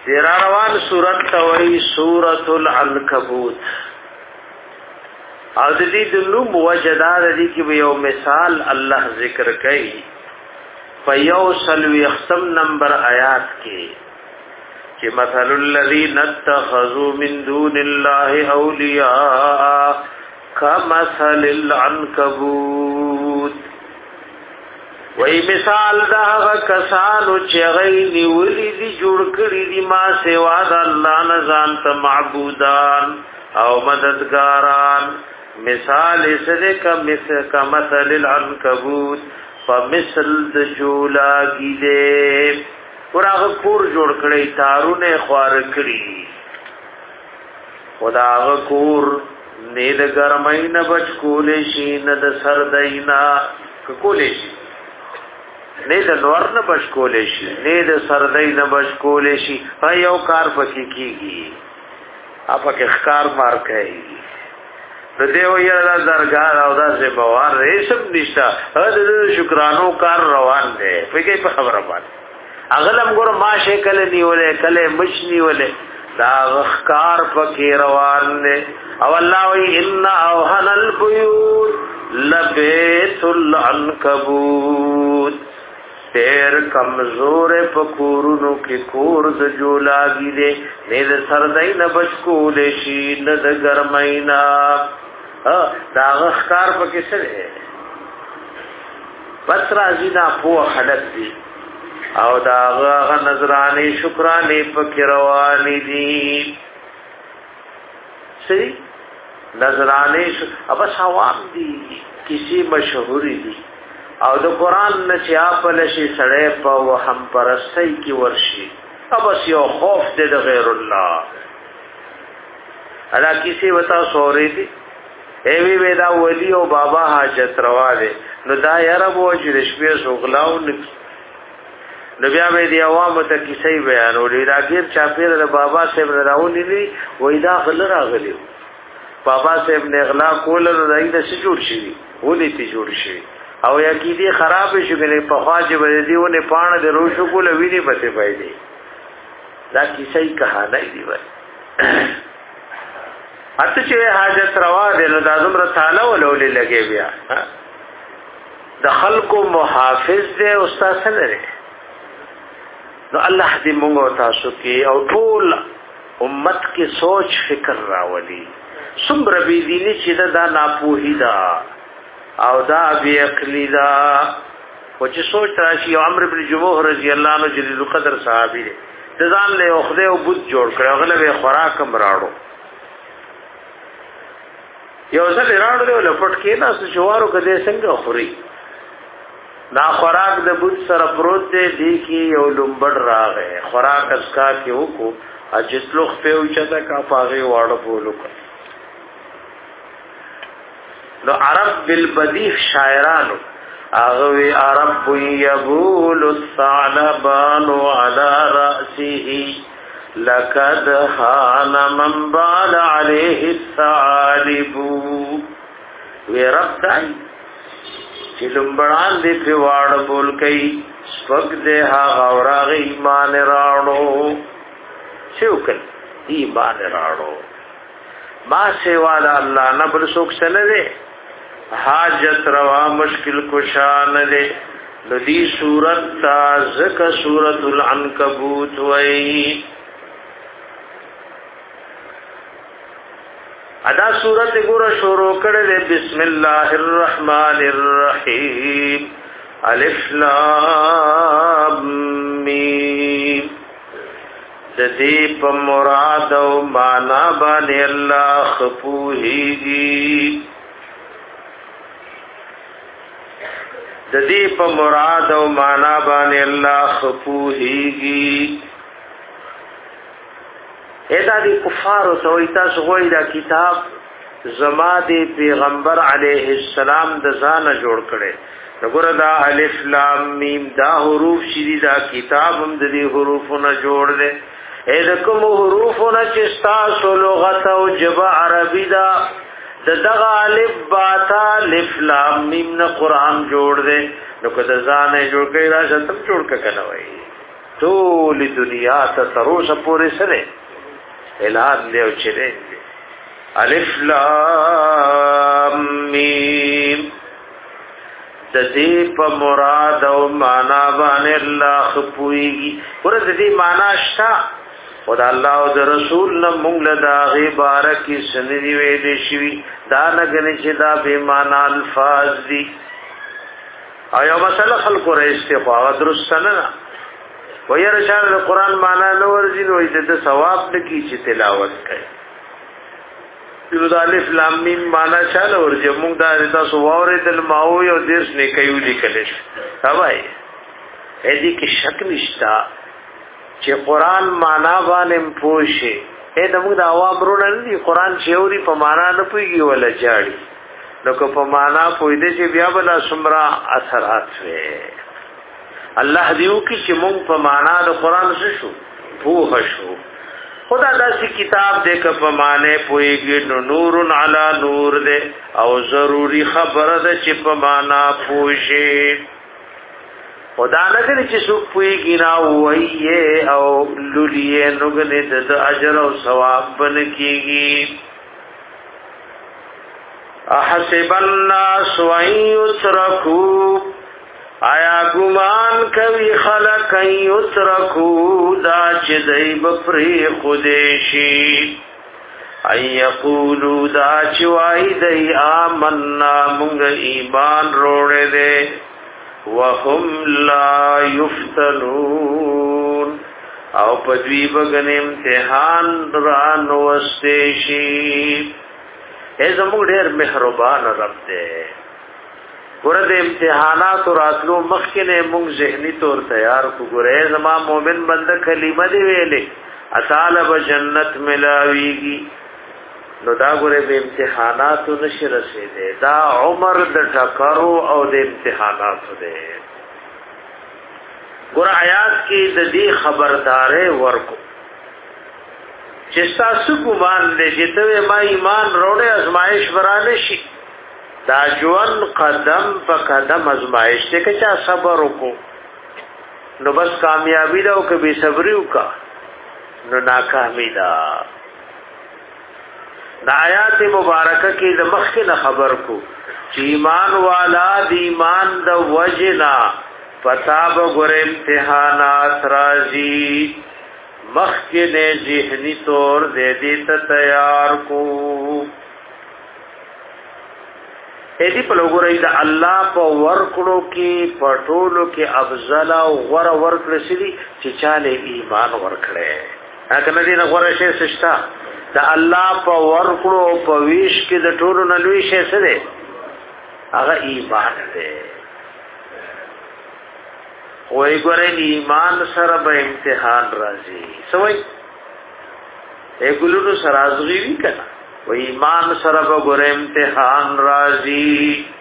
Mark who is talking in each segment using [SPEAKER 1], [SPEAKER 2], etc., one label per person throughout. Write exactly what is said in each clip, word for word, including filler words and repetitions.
[SPEAKER 1] زیر روان سورت توئی سورت العنکبوت او د دې د نوم وجدار دي کې یو مثال الله ذکر کوي په یو سلوي ختم نمبر آیات کې چې مثل الذين اتخذوا من دون الله اولیاء كمثل العنكبوت وی مثال دا کسانو چې غي نیولې دي جوړ کړی دي ما سوا د الله نه ځان ته معبودان او مددګاران مثال اسره کا مثل کا مثل العنکبوت فمثل د جولاګیده ورغه کور جوړ کړی تارونه خوار کړی خداغه کور نه د ګرمین بچ کولې شي نه د سردینا کولې شي نه د نور نه بچ کولې شي نه د سردینا بچ کولې شي یو کار پکې کیږي اپا کې ښکار مار کوي د دیو یلا درګار او داسې بوار ریشم نشتا د شکرانو کار روان دی فکر په خبره باندې اغلم ګور ماشه کله نیولې کله مش نیولې دا ښکار پکې روان دی او الله وی ان اوهن البيوت لبيت العنكبوت تیر کمزور پکورونو کې کور د جولاګي دي نه د سردای نه بچکول شي نه د ګرماینا ها دا غخکار پکې سره بس راځي دا په حالت دي او دا غ نظرانه شکرانه پکې روان دي سي نظرانه اب ثواب دي کسی مشهوري دي او د قران نه چې خپل شي سړې په وهم پرستۍ کې ورشي ابس یو خوف دې د غیر الله ادا کسی وتا سوري دي ایوی ودا ولی او بابا حاجت روا دي نو دا یاره بو چې شپې سوغلاو نو بیا به دی عوام ته کیسې بیانولې راګیر چاپیر د بابا صاحب راونی دي وای دا غل راغلی بابا صاحب نه اغلا کول راځي د څه جوړ شي ولې تی جوړ شي او یقیدی خراب شو کنه په خواجه باندې دیونه پانه د روشو کول ویني پته پایدي دا کیسه کہانی دی وای اته چې حاجت روا دي نو د اعظم تعالی ولولې لګي بیا د خلکو محافظ دی استاد سره نو الله دې موږ تاسو کې او ټول امت کې سوچ فکر راولي څومره بي ديني چې دا ناپوهي ده او دا بی عقلی دا و چې سوچ راشي عمرو بن جموح رضی الله عنه جلیل القدر صحابي دی ځان له خدای او بت جوړ کړ غله به خوراک هم راړو یو ځل راړو له لپټ کې نه سوارو کده څنګه خوري نا خوراک د بت سره پروت دی دی کې یو لومبړ راغې خوراک اسکا کې وکړو اجسلوخ په اوچته کا پاغي واړو بولو نو عرب بالبدیح شاعرانو اغوی عرب یبول الثعلبان على رأسه لقد خان من بال عليه الثعالب وی رب دائی چی لنبڑان دی پیوار بول کئی سپک دے ہا غوراغ ایمان راڑو شوکل ایمان راڑو ما سوا دا اللہ نبر سوک سندے حاجت روا مشکل کشان دے ندی صورت تازک صورت العنکبوت وئی ادا صورت گورا شروع کردے بسم اللہ الرحمن الرحیم الف لام میم ددی پا مراد و مانا بانی اللہ خپوہیگی ددی په مراد او معنا باندې الله خپوهیږي ادا دي کفار او سویتا سوی دا کتاب زما دی پیغمبر علیه السلام د ځان جوړ کړي وګوره دا الف لام میم دا حروف شری دا کتاب هم د دې حروفونو جوړ دي اې کوم حروفونه چې تاسو لغت او جبه عربی دا د دغه الف با تا الف لام میم نه قران جوړ دے نو کده ځانه جوړ کړي را ځتم جوړ کړه وای ټول دنیا ته تروسه پورې سره اعلان دی او چیلنج دی. الف لام میم د دې په مراد او معنا باندې الله خپويږي. ورته دې معنا شتا او د الله او د رسول نه مونږ له دا غي بارکی سنوي ویلې شي دا نه غني چې دا به معنا الفاظ دي. آیا مسله خلق را استفاده درست نه وای رشاد د قران معنا نو ورځي نو دې ثواب نکي چې تلاوت کوي. د الف لام میم معنا چاله ورځي موږ دا تاسو واره د ماو یو دیش نه کوي لیکل شي. هاوای اې دې کې شک نشتا چې قران معنا باندې پوښي اې دمو دا عوام ورونه دي قران شعوري په معنا نه پويږي ولا جاړي نو کو په معنا پوي دې چې بیا بلا سمرا اثرات وي. الله دیو کی چې مونږ په معنا د قران شو پوه شو. خدا داسې کتاب دې ک په معنی پويږي نو نور علی نور دې او ضروری خبره ده چې په معنا پوښي. خدا نه دې چې څوک پويږي نه وایي او لولي نو غنه د اجر او ثواب بن کیږي. احسب الناس ويتركوا آیا گمان کوي خلق یترکو دا چې دای بپری خودشي ای یقولو دا چې وای دی آمنا مونږ ایمان روړې دې وهم لا یفتنون او پدوی بغن امتحان ران وستشي. ای زموږ ډېر مهربان رب دې ورته امتحانات راتلو مخکنه مونږ ذهني طور تیار کو ګره زما مؤمن بنده کلمه دی ویلې اصاله به جنت ملاويږي نو دا ګره به امتحانات نشي رسیدې دا عمر د ټکرو او د امتحانات دی. ګره آیات کې د دې خبردارې ورکو چې تاسو ګمان دې چې ته ما ایمان وروړې ازمایش ورانه شي دا جوان قدم په قدم ازمائش ته که چا صبر وکړو نو بس کامیابی دا او که بے صبری وکا نو ناکامی دا. دا آیات مبارکه کې د مخکې نه خبر کو چې ایمان والا د ایمان د وجنا پتا به ګور امتحانات راځي مخکې نه ذهني طور دې دې ته تیار کو. اې دې په لګورې دا الله په ورکړو کې پټولو کې افضل او غوړ ورکړل شي چې چاله ایمان ورکړي. هغه نه دي نه غوړ شي سشتا دا الله په ورکړو په ویش کې د ټولو نه لوي شي سره هغه ایمان دی. وای ګورې ایمان سره به امتحان راځي سوې اې ګلونو سره ازغيري کړه و ایمان سره به ګور امتحان راځي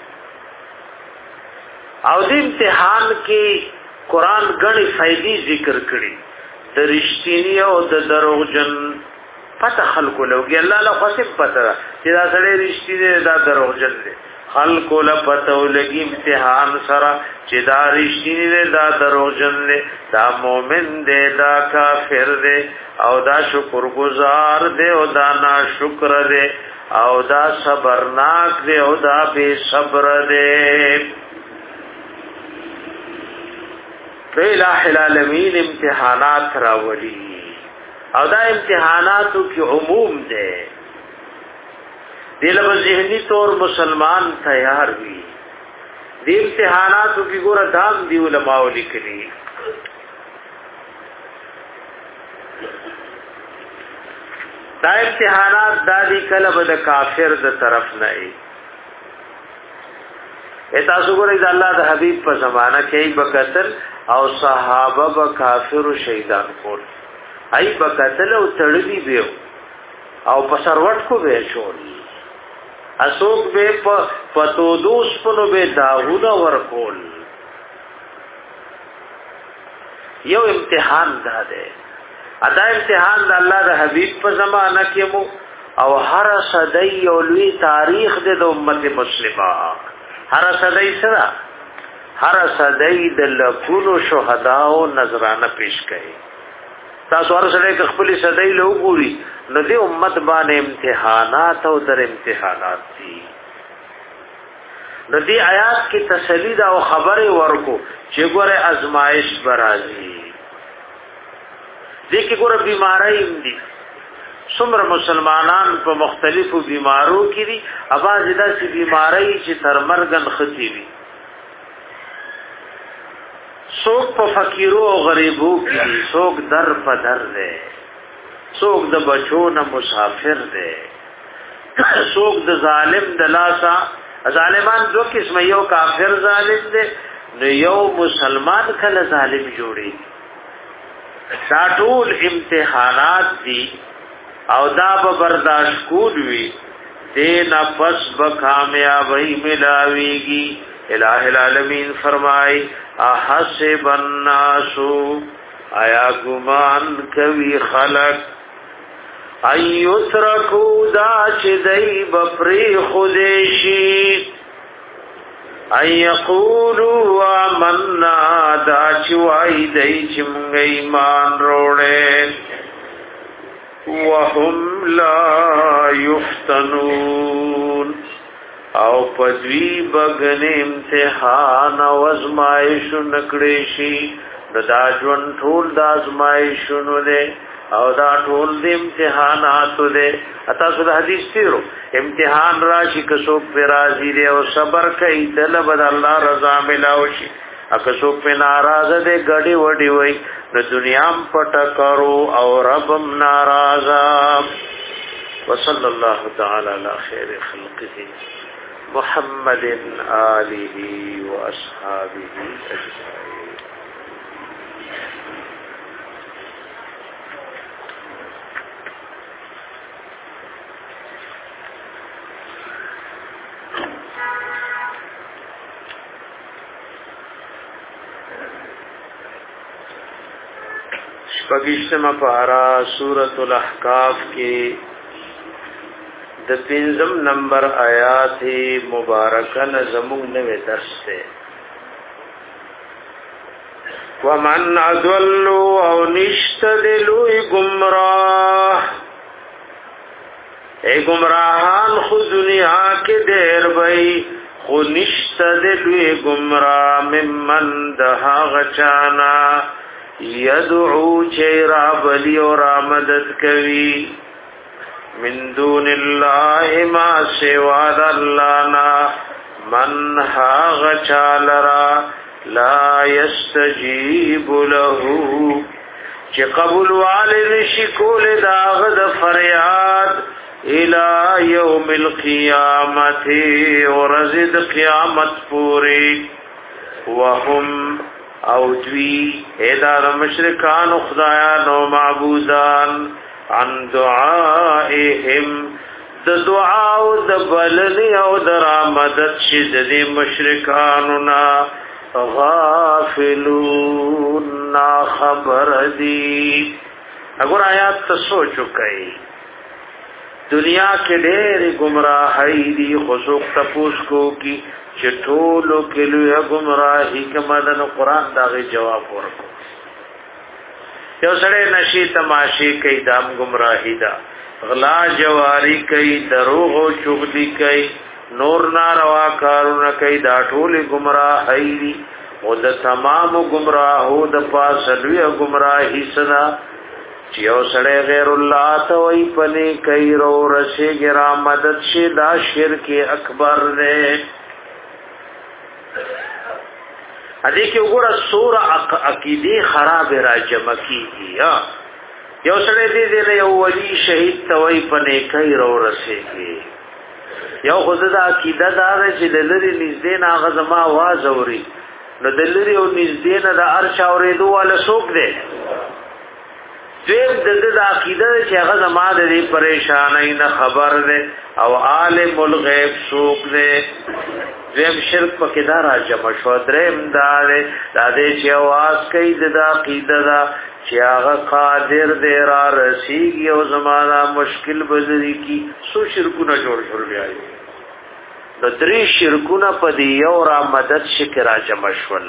[SPEAKER 1] او دې امتحان کې قران غني فائدې ذکر کړي د رښتینی او د دروغجن پته خلکو لوګي الله له خاصه پته چې دا سره رښتینی دا دروغجن دي خلکو له پته ولګي امتحان سره چې دا رښتینی دا دروغجن دي دا مؤمن دی دا کافر دی او دا شکر گزار دے او دا نا شکر دے او دا صبرناک دے او دا بے صبر دے. الہ العالمین امتحانات راولی او دا امتحاناتو کی عموم دے دل و ذہنی طور مسلمان تیار ہوئی دی امتحاناتو کی گورا دام دی علماء لکلی. دا امتحانات دادی کله به د کافر د طرف نه ای تاسو ګورئ د الله د حبیب په زمانہ کې به قتل او صحابه به کافر او شهیدان کول ای به قتل او تړلی به او په سروټ کو به شول اسوک به په پتو دوس په به داغونه ورکول. یو امتحان ده ادا امتحان د الله د حبیب په زمانہ کې مو او هر صدی او لوی تاریخ د امت مسلمه هر صدی سره هر صدای د لکونو شهداو نظرانه پیش کړي. تاسو هر سره خپل صدای له وګوري نو دې امت باندې امتحانات او در امتحانات دي. نو دې آیات کې تسلی دا او خبره ورکو چې ګوره ازمائش برازي دې کې ګوره بیماری دي. څومره مسلمانان په مختلفو بیمارو کې دي، اواز داسې بیماری چې تر مرګن ختی وي. څوک په فقیرو او غریبو کې دي، څوک در په در دی، څوک د بچو نه مسافر دی، څوک د ظالم د لاسا. ظالمان دو قسم، یو کافر ظالم دی نو یو مسلمان کله ظالم جوړي. دا ټول امتحانات دي او دا به برداشت کول وی دین پس به کامیابی ملاویږي. الہ العالمین فرمای احسب الناس آیا گمان کوي خلق ایترکو دا چې دای بپری خودشی ایقولوا آمنا دا چې وای دای چې موږ ایمان وروړې وهم لا یفتنون او پدوی بغن امتحان او ازمائش نکړې شي. دا ژوند ټول د ازمائشونو ده او دا ټول د امتحاناتو ده. تاسو د حدیث تیرو امتحان راشي که څوک په راضي دي او صبر کوي دل بد الله رضا ملاوي شي. اګه څوک په ناراضه دي غړي وډي وای د دنیا پټ کرو او ربم ناراضه. وصلی الله تعالی علی خیر خلقه محمد آله واصحابه اجمعین. شپږشتمه پارا سورۃ الاحقاف کې د پنځم نمبر آیات مبارکه زموږ نوې درس ده. ومن اضل او نشتدل گمراه اے گمراهان خو دنیا کې ډېر وای خو نشتدل گمراه ممن دها غچانا یدعو چیرا بلی اور آمدد کوي من دون الله ما سواد اللہنا من حاغ چالرا لا يستجیب له چه قبول والد شکول داغد فریاد الى یوم القیامت ورزد قیامت پوری وهم او دوی ایدار مشرکان خدایان و معبودان عن دعائهم د دعا او د بلنی او د رامدد شد دی مشرکانونا غافلون نا خبر دی. اگر آیات تا سوچو کئی دنیا کے ډېر گمراہی دی خصوص تپوس کو کی چټولو کلو گمراہی کمدن قرآن داغی جواب ورکو. یو سړی نشي تماشي کوي دام گمراهی دا غلا جواری کوي دروغ او چغلی کوي نور ناروا کارونه کوي دا ټول گمراهی دي او د تمام گمراهو د پاسلوی گمراهی صدا چې یو سړی غیر الله ته وای پني کوي رو رسي ګرا مدد شي دا شرک اکبر دی. ادي کې وګوره سور عقیده خراب را جمع کیږي. یو سړی دې دې یو ولی شهید توي پنه کوي رو رسېږي. یو خدای د عقیده دار چې د لری نږدې نه غزما आवाज اوري نو د لری او نږدې نه د ارش اورېدو ولا څوک دی. دې د د عقیده چې هغه زما د پریشانای نه خبر ده او عالم الغیب څوک دی. دیم شرک پکې دا راځم شو دریم دا دې چې आवाज کوي د عقیده دا چې هغه قادر دې را رسیږي او زمانہ مشکل بزري کی سو شرکونه جوړ شول بیا نو درې شرکونه په دی یو را مدد شکر را جمع شول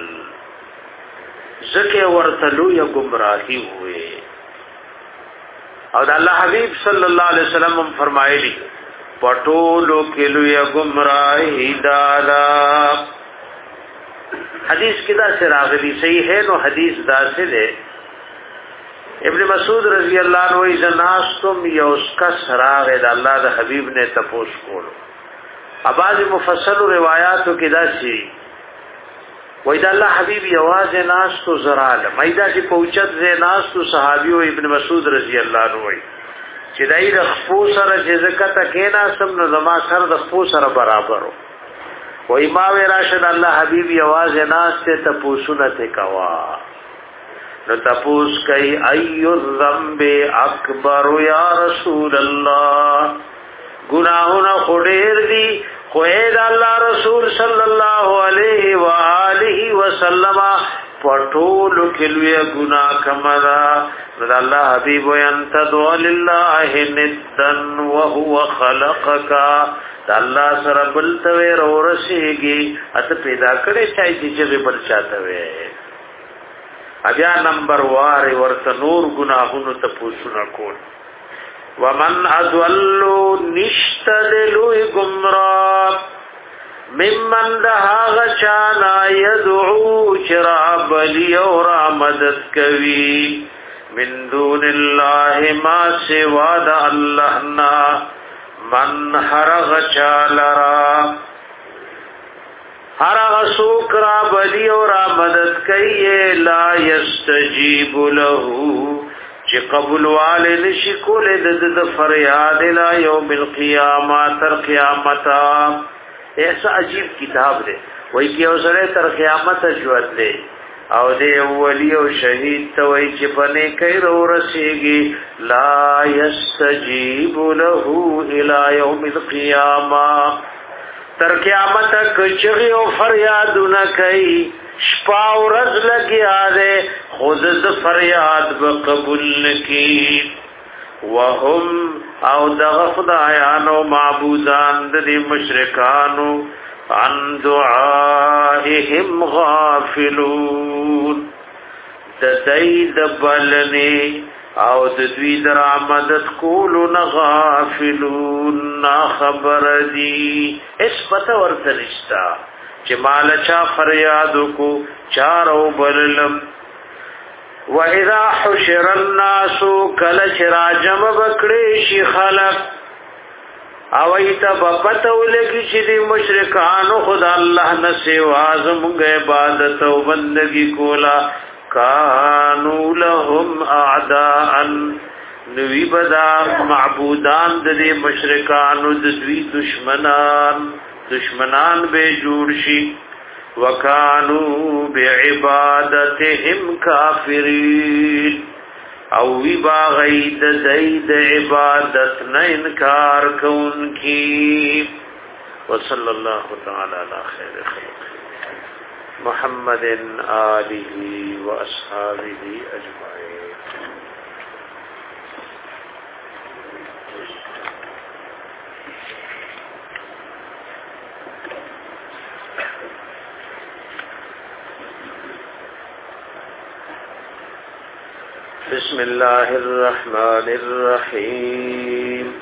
[SPEAKER 1] زکه ورتلو یا گمراهی ہوئے او د الله حبیب صلی الله علیه وسلم هم فرمایلی پټولو کلو یا گمراهی دادا حدیث کې دا سره راغلی صحیح ہے نو حدیث دا سره ابن مسعود رضی اللہ عنہ اذا ناستم یوسکا سراغ د الله د حبیب نے تپوس کولو اباظ مفصل روایاتو کې دا سی وای دا الله حبیب یواز ناستو زرال مېدا چې پوچت ز ناستو صحابي او ابن مسعود رضی اللہ عنہ وای چې دای د خپو سره چې زکات کې ناسم نو زما سره د خپو سره برابر وای ما وی راشد الله حبیب یواز ناسته تپوسونه ته کوا نو تپوس کئی ایو الذنب اکبر یا رسول اللہ گناہونا خودیر دی خوید اللہ رسول صلی اللہ علیہ وآلہ وسلم پٹول کلوی گناہ کمدا نو اللہ حبیب وینتدو للہ ندن وهو خلقکا دا اللہ سر بلتوی رو رسیگی ات پیدا کرے چاہی چی چیزی بل چاہتوی بیا نمبر وار ورته نور گناهونو ته پوښتنه کول ومن اضلوا نشتدلوا گمراه ممن ده غچانا يدعو شراب ليورا مدد کوي من دون الله ما سوا د الله نا من هرغ چالرا ہر غسوک را بلی اور مدد کئیے لا یستجیب لہو چی قبول والے نشکول دد فریاد لا یوم القیامہ تر قیامتا ایسا عجیب کتاب دے وہی کہ اوسرے تر قیامت جوت دے او دے ولی او شہید توئی چی پنے کئی رو رسیگی لا یستجیب لہو الى یوم القیامہ تر قیامت کچغی او فریادونه کوي شپا او رز لګیا ده خود د فریاد بقبول نکی وهم او دغه خدایانو معبودان د مشرکانو عن دعائهم غافلون د دید بلنی او د دوی در آمدت کولو نغافلون نا خبر دی اس پتہ ورته نشتا چې مال چا فریادو کو چارو بللم و اذا حشر الناس کل چراجم بکړي شي خلق او ایت بپتو لګی چې دی مشرکانو خدا الله نه سوا زموږ عبادت او بندگی کولا کانو لهم اعداء نوی بدا معبودان د دې مشرکانو د دوی دشمنان دشمنان به جوړ شي وکانو بعبادتهم کافرین او وی باغید زید عبادت نه انکار کوونکی وصلی الله تعالی علی خیر خلق محمد آله واصحابه اجمعین بسم الله الرحمن الرحيم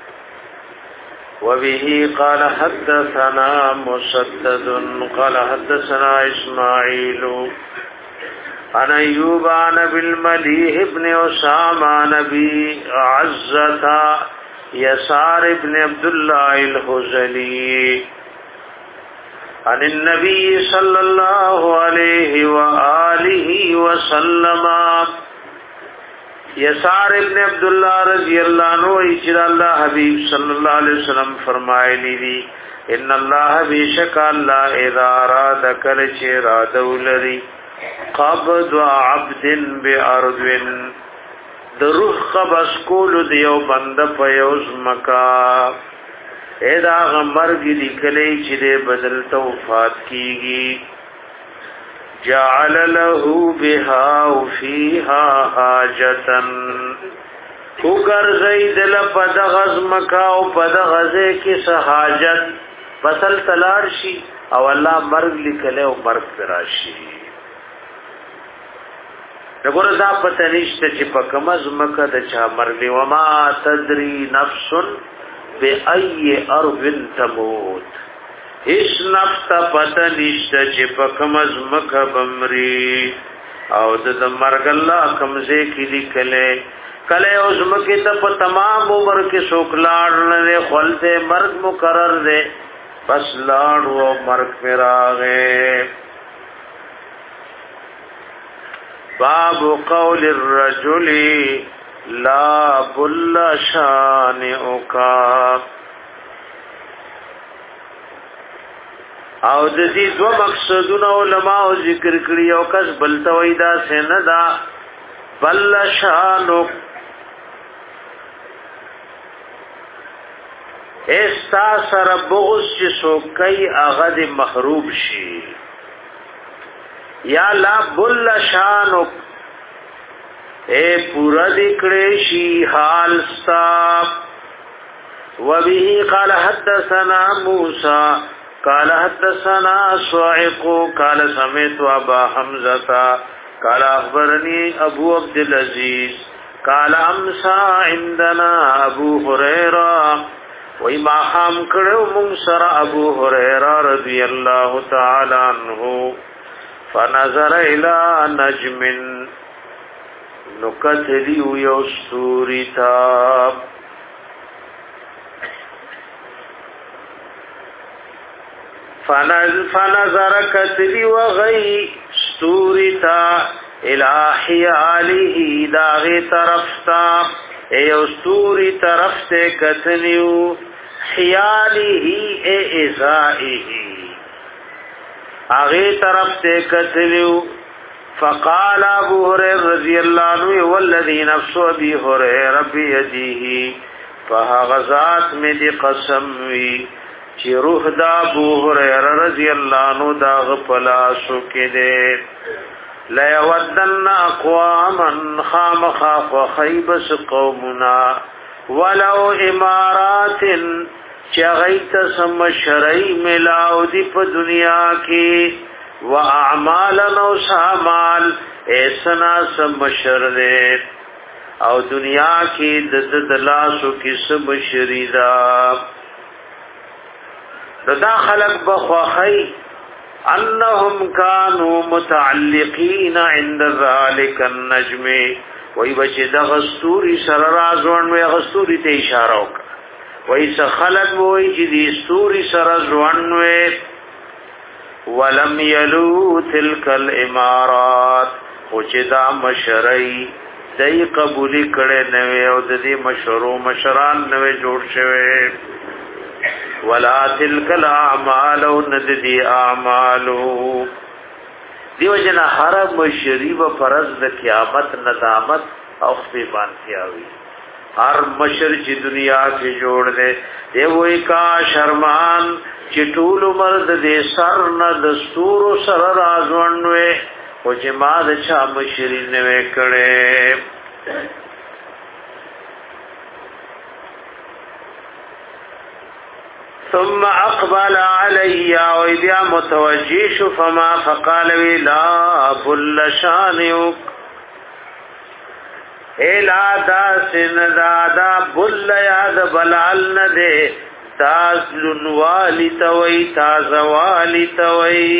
[SPEAKER 1] وبه قال حدثنا مسدد قال حدثنا إسماعيل عن أيوب عن أبي المليح بن أسامة عن أبي عزة يسار بن عبد الله الخزلي عن النبي صلى الله عليه وآله وسلم یسار ابن عبداللہ رضی اللہ عنہ اجر اللہ حبیب صلی اللہ علیہ وسلم فرمائے لی ان اللہ بیشک اللہ اذا اراد کل چراد ولری قبض عبد بارض دروح قبض کول دیو بند پیوز مکا اذا غمرگ لکلی چرے بدل توفات کیگی جعل له بها فيها حاجتا وگر زید لپد غز مکاو پد غزے کی سحاجت فصل تلاړ شي او الله مرګ لیکله او مرګ راشي دغه دا پته نشته چې په کومه ځمکه د چا مرګ دی وما تدري نفس بأي أرض تموت هیڅ نفس ته پته نشته چې په کومه ځمکه بمري او د مرګ الله کومځه کې لیکله کله او ځمکه ته په تمام عمر کې څوکلاړ نه خپلته مرګ مقرر دی بس لاړ او مرګ میراغه باب قول الرجل لا بل شانئک او د دې دوه مقصدونه علماء ذکر کړی او کس بل تویدا سندا بل شانو استا سر بغض چې سو کوي هغه د محروب شي یا لا بل شانو اے پورا دکړې شي حال ستا وبه قال حدثنا موسى قال حدثنا صاعق قال سمعت ابا حمزه قال اخبرني ابو عبد العزيز قال امسى عندنا ابو هريره وما هم کړو مون سره ابو هريره رضی الله تعالی عنہ فنظر الى نجم نکتلی یو ستوری تا فنظر کتلی وغی ستوری تا الہی آلیه داغی طرف تا ایو ستوری طرف تے کتلیو حیالیه اے ازائیه آغی طرف تے کتلیو فقال ابو هريره رضی اللہ عنہ والذی نفس ابي هريره بيده فغزات میں دی قسم وی چې روح دا ابو هريره رضی اللہ عنہ دا غفلا سو کې دے لا يودن اقواما خام خاف خيبس قومنا ولو امارات چغیت سم شرعی ملاو دی په دنیا کې واعمالا او سامال ایسنا سم شرع او دنیا کې د دلاسو کې سب شریدا دا خلق بخوخی انهم كانوا متعلقين عند ذلك النجم وای بچی د غستوري سره رازون وی غستوري ته اشاره وکړه وای څه خلق وای چې د استوري سره ځوان وی ولم يلو تلك الامارات او چې دا مشرعي دای قبول کړي نه او د دې مشرو مشران نه جوړ شوی ولا تلك الاعمال نددي اعمالو دیو جنا حرم شریف فرض د قیامت ندامت او خفیبان کیاوی هر مشر چې دنیا کې جوړ دے دی وای کا شرمان چې ټول مرد دې سر نه دستور سره رازونوي او چې ما د چا مشرین نه وکړي ثم اقبل علي وبيا متوجيش فما فقال لا بل شانك الا دا سن دادا بل یاد بلال نه دے تازلن والی توي تازوالی توي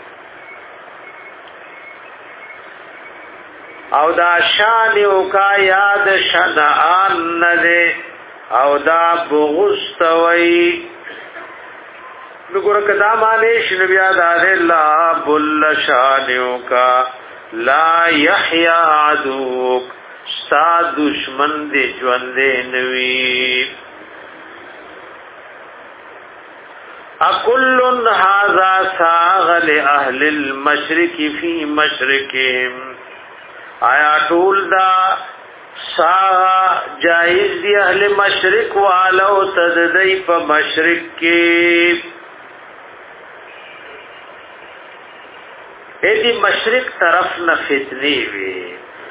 [SPEAKER 1] او دا شان او کا یاد شنان نه دے او دا بغض توي نګور کدا باندې شنو بیا د الله بل شانو کا لا يحيى عدوك ستا دشمن دې ژوند نوي اكل هذا ساغ لاهل المشرق في مشرقهم آیا ټول دا سا جائز دی اهل مشرق والو تددی په مشرق کې ایدی مشرق طرف نه فتنی وی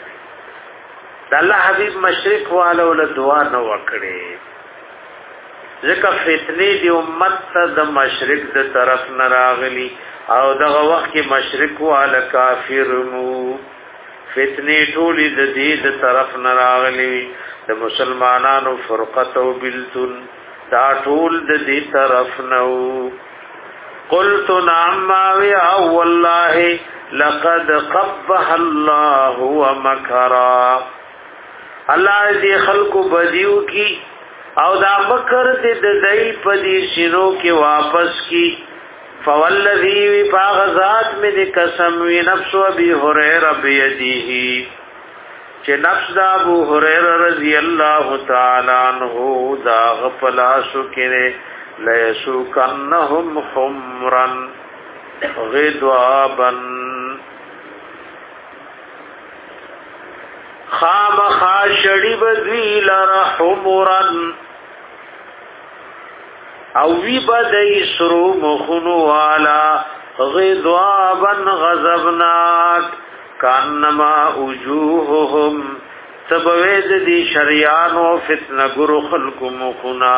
[SPEAKER 1] د الله حبیب مشرق والو له دعا نه وکړي ځکه فتنې دی امت ته د مشرق د طرف نه راغلي او دغه وخت کې مشرق والا کافر مو فتنې ټولې د دې د طرف نه راغلي د مسلمانانو فرقت او بلتون دا ټول د دې طرف نه. قلت نعم ويا والله لقد قبح الله ومكرا الله دې خلق بدیو کی او دا مکر دې د دای په دې شنو کې واپس کی. فوالذي باغذات میں دې قسم وی نفس ابي هريره بيديه چې نفس دا ابو هريره رضی الله تعالی عنہ دا غفلا شو کړي ليسوكنهم حمرا غضابا خام خاشڑی بدوی لرا حمرا او وی بدئی سرو مخنو والا غضابا غضبناک کانما وجوههم تبوید دی شریان و فتن گرو خلق مخنا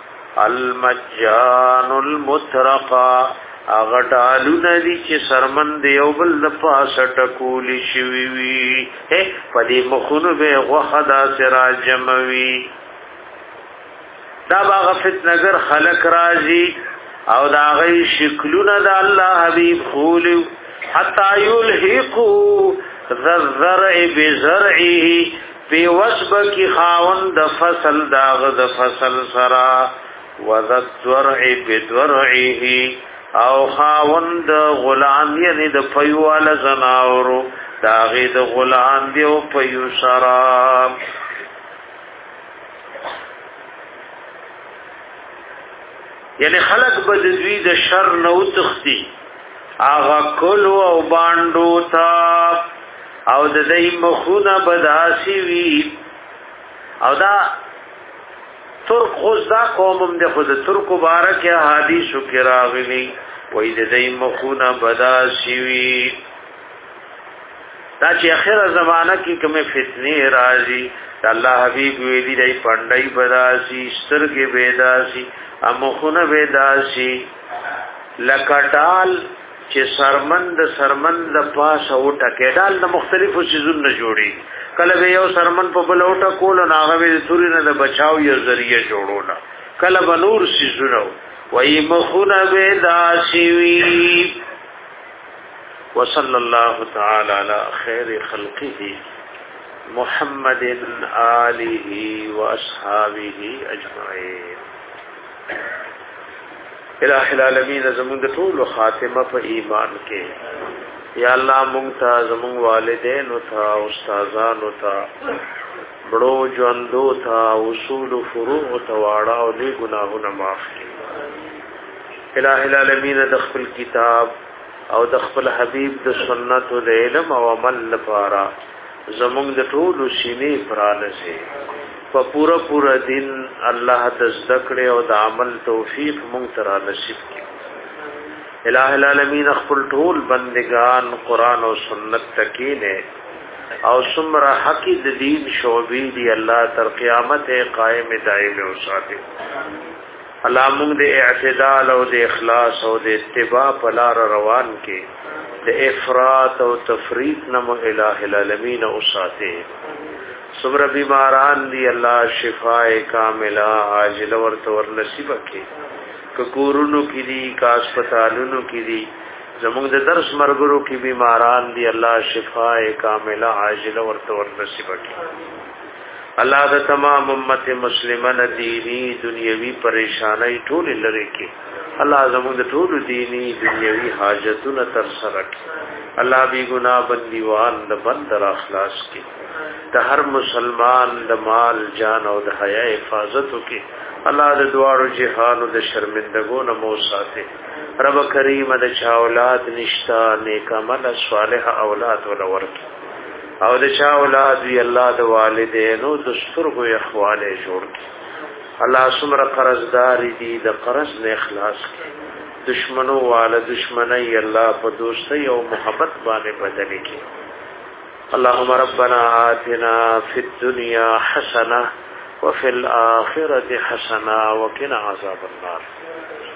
[SPEAKER 1] المجان المترقا اغټالو ندی چې سرمند یو بل د پاسه ټکولی شوی وي په دې مخونو به غوخدا سرا جموي دا باغ فتنګر خلق راځي او دا غي شکلونه د الله حبيب خول حتا يلحقوا ذرع بزرعه په وسب کی خاوند د فصل داغ د فصل سرا وذرع بدرعه او خاوند غلام یعنی د فیوال زناورو داغه د غلام دی او فیو سرا یعنی خلق بدوی د شر نو تختی اغا کلو او باندو تا او د دای مخونه بداسی وی او دا ترک خدا قومم د خود ترک مبارک حدیث کراغلی وې د دای مخونه بداسی وی دا چې اخر زمانہ کې کومه فتنه راځي الله حبیب ویلی دای پندای بداسی سترګې بداسی امخونه بداسی لکټال چې سرمند سرمند پاس او ټکېدال د مختلفو شیزونو جوړي کله به یو سرمن په بل او ټکول نه هغه د توري نه د بچاو یو ذریعہ جوړولا کله به نور شیزونو وای مخونه بداسی وی وصلی الله تعالی علی خیر خلقه محمد آله واصحابه اجمعین. الہ العالمین زمون د ټول خاتمه په ایمان کې یا الله مونږ ته زمون والدین او ته استادان او ته بڑو ژوندو ته اصول فروع او تواړه او دې ګناهونه معاف کړي. الہ العالمین د خپل کتاب او د خپل حبیب د سنت او د علم او عمل لپاره زمون د ټول شینې پرانه په پورا پورا دین الله د ذکر او د عمل توفیق مونږ ته نصیب کړي. الہ العالمین خپل ټول بندگان قران او سنت تکینه او سمره حق د دین شعبې دی الله تر قیامت قائم دائم او ساتي. الله مونږ د اعتدال او د اخلاص او د اتباع په لار روان کې د افراط او تفریط نه مو الہ العالمین او ساتي. صبر بیماران دی الله شفاء کاملہ عاجل ورته ور نصیب کړي. کورونو کې دي کا هسپتالونو کې دي زموږ د درس مرګرو کې بیماران دی الله شفاء کاملہ عاجل ورته ور نصیب کړي. الله د تمام امت مسلمان دینی دنیوي پریشانای ټول لري کې الله زموږ د ټول دینی دنیوي حاجتونه تر سره کړي. الله بی گناہ بندیوان د بند را اخلاص کړي. د هر مسلمان د مال جان او د حیا حفاظت وکي. الله د دوارو جهان او د شرمندګو نه مو ساتي. رب کریم د چا اولاد نشتا نیک عمل صالح اولاد ولورک او د چا اولاد وی الله د والدینو د سترګو اخواله جوړ کی. الله سمره قرضدار دي د قرض نه اخلاص کی. دشمنو والا دشمنی الله په دوستي او محبت باندې بدل کی. اللهم ربنا آتنا في الدنيا حسنة وفي الآخرة حسنة وقنا عذاب النار